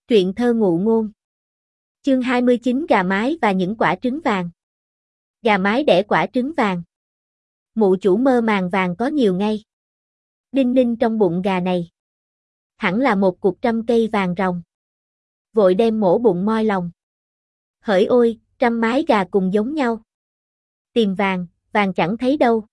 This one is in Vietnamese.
Truyện thơ ngụ ngôn. Chương 29 Gà mái và những quả trứng vàng. Gà mái đẻ quả trứng vàng. Mụ chủ mơ màng vàng có nhiều ngay. Đinh ninh trong bụng gà này. Hẳn là một cục trăm cây vàng ròng. Vội đem mổ bụng moi lòng. Hỡi ôi, trăm mái gà cùng giống nhau. Tìm vàng, vàng chẳng thấy đâu.